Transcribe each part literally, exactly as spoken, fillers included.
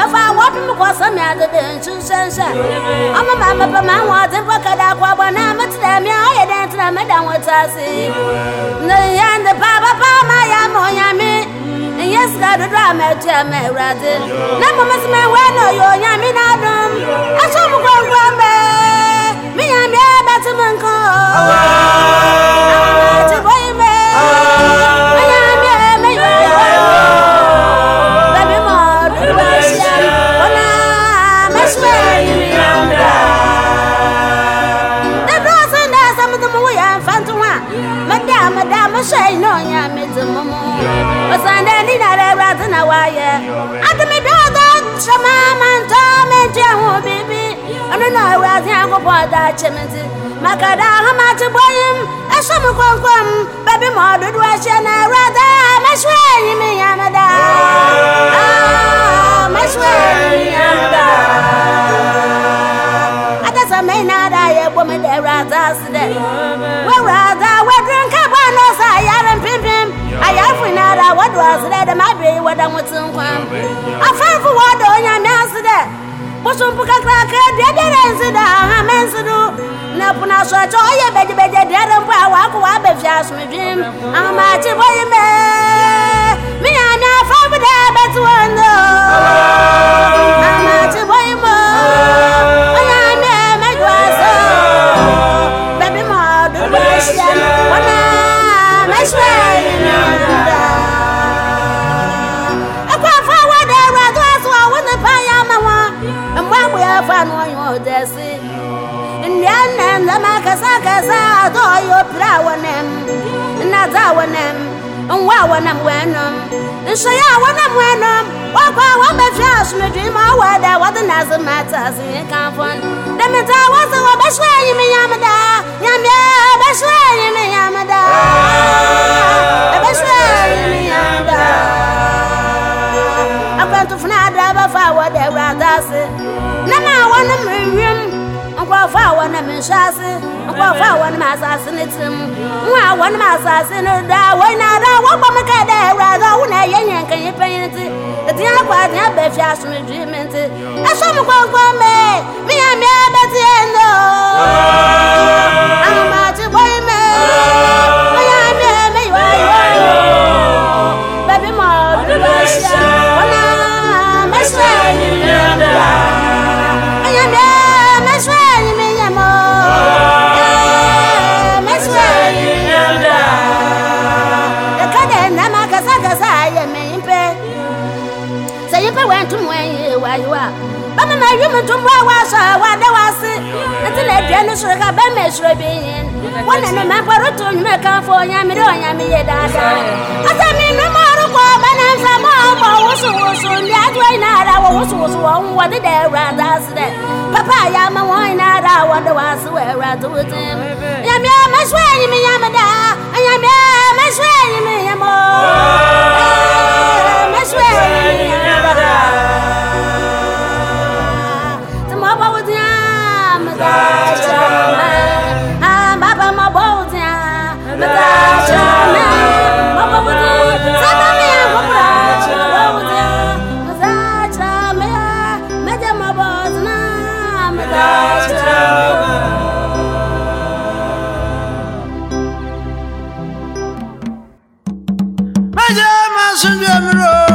fa what me ko some ya de nchu sense ama mama pa ma wa de pa kada kwa bana matda mi aye den tra me dan wotase na ya de papa pa ma ya mo ya mi yes God do ma tu ma rade na mama se me we no yo ya mi na dum aso mu ko ngwa me mi ya mi ba tu man ko ti boy me ya mi me yo baby mo do wa ona ma swe mi ya da the person that some of them we are fantu wa madam madam shay no ya mi tu mo Osande ni na le rat na wa ye admi do do chama man to me je ho bibi ono na rat ya go poda chementi makada ha ma ti boyim asam konkom baby mo do do ashe na rat ma shwe yi mi ya mada ah ma shwe yi ya mada ada sa me na da ye bo me de rat asde we rat we drink ba no sa ya ran pim pim Ayafunara, what was that? My baby, what I'm with some one. I found for what on your master there. But some book a cracker, the other answer, I meant to do. Napuna so I told you, baby, baby, the other walk up if you ask me, Jim. I'm a chip, what you may. Me, I'm not far with that, but one no. I'm a chip, what you may. I am a grass. Baby, more, the question. One I'm a swear. Fan one you desi Indian the Makasaka do you prawanem Nada wanem and wawanam wenum and so ya wanam wenum walk one be flash me dream our that what the Nazar matters in Campon. The meta was a best way you may yamada Yamia best way you may yamada the best way you may yamada I'm going to Fnada forward the rather Nama one of them, Uncle Fower and Mishasi, Uncle Fower and Massassinatum. Well, one Massassin, that way now, that one woman can rather when I yank and you paint it. The dear quite have been just me dreaming. I saw me go for me, me and me, Betty and no. I'm about to boy me. I am me, baby, more, the Russian. When I'm a slave. Went to where you are. But my woman to was what there was until I didn't show her by measure being one and a man for a tune make up for Yamidoya Mieda. I mean, no more of and some more was also that way now. I was also one what the day rather said. Papa Yama wine out. I wonder was where I do with him. Yamia, my sway, me Yamada, and Yamia, my sway, me Yamo. My sway. I'm Papa Mabotia, Matasha, Mabotia, Satamia, Matasha, Madame Mabozna, Matasha. Madame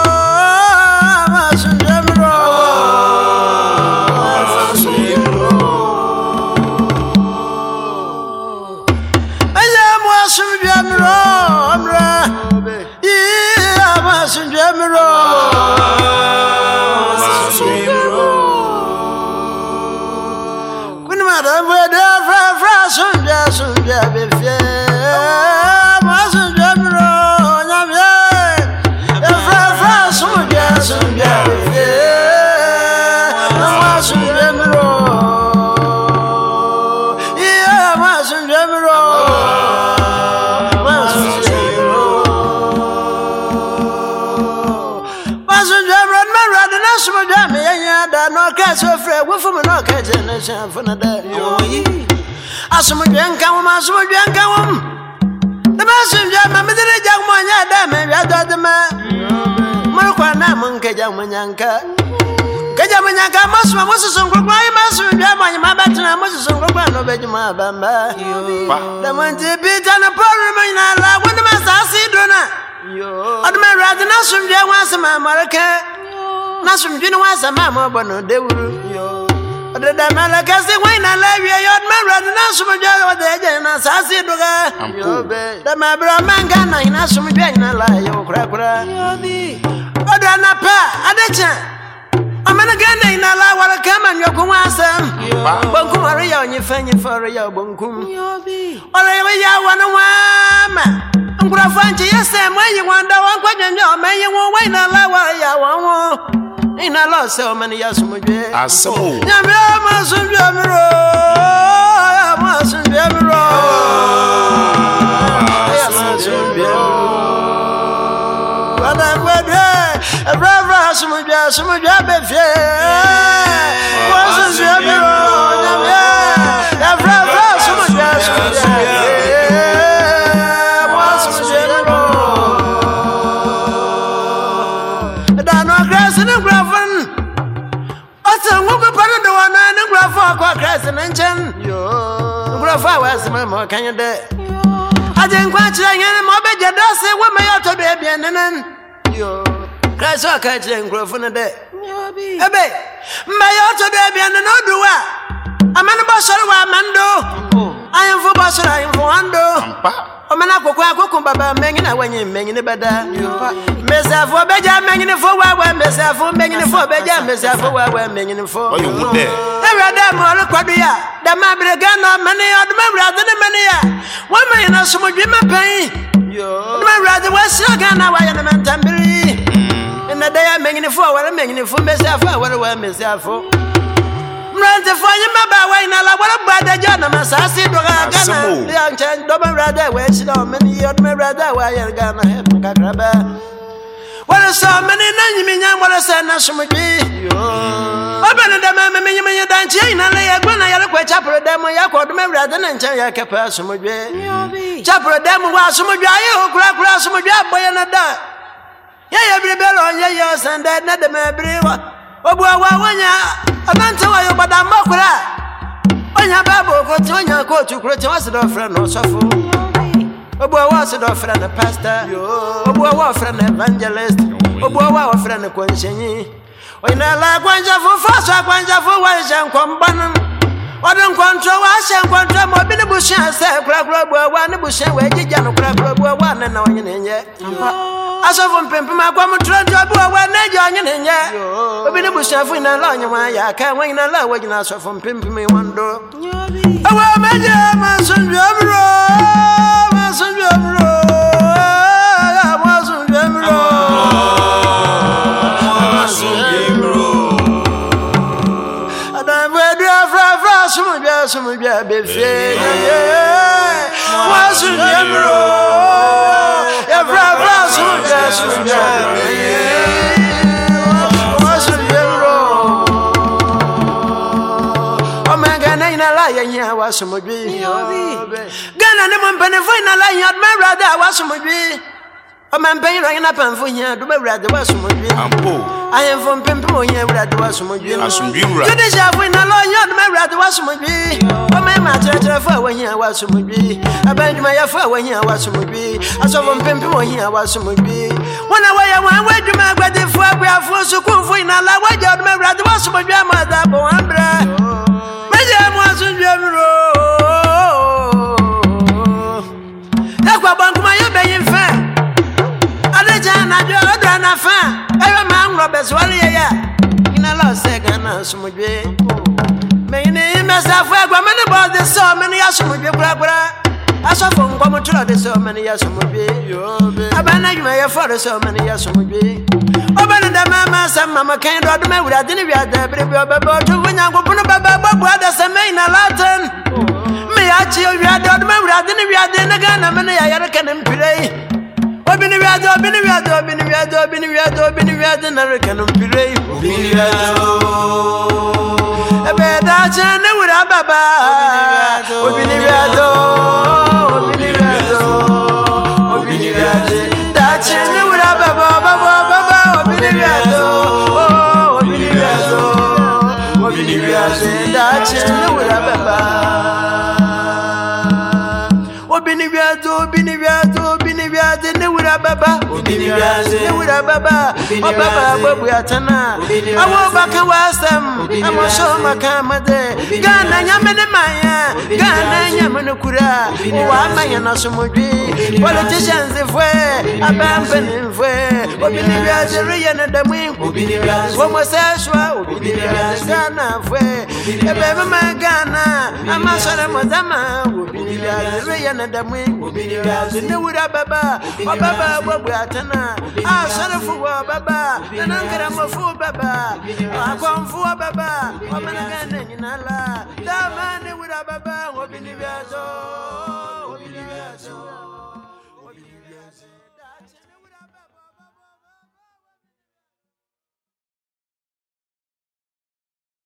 Asum dwen kan wo asum dwen kan wo the messenger me me de jagmo nya da me ya da de me Marqua Namon Kajamanyanka Kajamanyanka must Moses on Gray Master Yamma Mabatana Moses on Grano Bejima Bamba. The Monte Pit and a Porrimina, when the Master Dona. I'd marry rather Nasum Jawasama Maraka. Nasum Jinawasa Mamma Bono de Wu. The Malakas, the wine I love you, your married Nasum Jawa de Jana Sassi Duga. The Mabra Mangana in Nasum Jana lie, your cracra. Odanapa, Adacha. I'm an again in a la while come and your Kumasa. Bunkumaria on your fanny for your bunkum. Or I want a wama. I'm going to find you, yes, Sam, when you want to walk with your man, you won't wait a la while you want. In a lot so many years, my dear. I saw Yamasun Jamro. Yamasun Jamro. Yamasun Jamro. But I'm with a brother, some of your some of your baby. Wasn't Jamro. A brother, some of your some of your. Wasn't Jamro. Was my can you day? I didn't quite say any more bed. You don't say what may ought to be a bien and then you cry so catching growth on a day. A bay may ought to be a bien and no do what? I'm an ambassador, Mando. I am for Basser, I am for Ando. I'm an aqua baba, manging when you're making the better. Miss for Beja, making it for where Miss for making it for Beja, Miss for where we're making it for. You would there. Every day, more quadria. The Mabrigano, many other members than the many. One man has so much pain. My rather was Sagan, I am a man tambili. And the day I'm making it for, I'm making it for myself, what do I miss out for? Run to find your mother, why not? What about the gentleman? I see the young child, double rather, where she don't many of my rather, why you're gonna have a grabber. What are so many names? What I said, National G. Open the mamma, you don't change, and lay a gun. I have a chapel demo. I called me rather than Chayaka Person. Chapel demo was some of you, crack glass of your boy and a dog. Yea, every bell on your years and that not the Mabriwa. Oh, well, when you. I don't tell you about that mocker. When your babble got to your coat to create a friend or so. Oh, boy, was it a friend, a pastor? Oh, boy, a friend, evangelist. Oh, boy, a friend, a quenching. When I like one for fast, I want for wise and combatant. What don't control us and control more than a bush and say, crack rubber, one bush and where you can crack rubber, one and no in yet. I saw from Pimpima, come to job, one young in yet. Open a bush of in a long way. I can't wait a lot when I saw from Pimpima one door. Oh, well, my dear, my son, Jamro, my son, Jamro, my son, Jamro. Some of your baby, was a general. Every house was a general. Oh, my God, I lie, and I was some of you. Gun and one penny for a lie, not my rather was some of you. A man paying up and for you, do my rather was some of you. I am from Pimpo, here, where I was some of you. I should be right. This is when a lawyer, my rather was some of you. Oh, my matter for when you was some of you. I bend my affair when you was some of you. I saw from Pimpo, here was some of you. When I wear one way to my wedding for we are forced to come for in a la way, my rather was some of your mother, Boambra. My dear was in general. That's what my obeying fair. I let you know, fan. Every man, Robert's Wallia. In a lost second, some would be. Many myself, where women about the so many years would be. I saw from Commodore the so many years would be. I managed my father so many years would be. Open the mamma, some mamma can't do me without any other baby about to win. I'm going to Baba brothers and main a Latin. May I chill you out of me without any other again? I'm an American play. I've been around, I've been around, I've been around, I've been around, I've been around, and I can be brave. I bet that's a new Baba. I've been around, I've been around, I've been around, that's a new Baba, Baba, Baba. Obini wiase dache ne wura baba. Obini wiase, obini wiase, obini wiase ne wura baba. Obini wiase ne wura baba. O baba babu atana. Awo baka wasam. Amo so makamade. Gana nyame ne maya. Gana nyame ne kura. O amanya na somodwi. Politicians fwe. Abambe ne fwe. Obini wiase riya ne damu. Obini wiase. Womo seshwa. Obini wiase sana fwe. Ebe mama gana. Ama sore mozama. Obini wiase riya ne damu. Obini wiase ne wura baba. O baba babu atana. Ah sore fu baba. Nanangara mafu baba. Akwamfu baba. O managana nyinala. Dama ne wura baba. Obini wiase.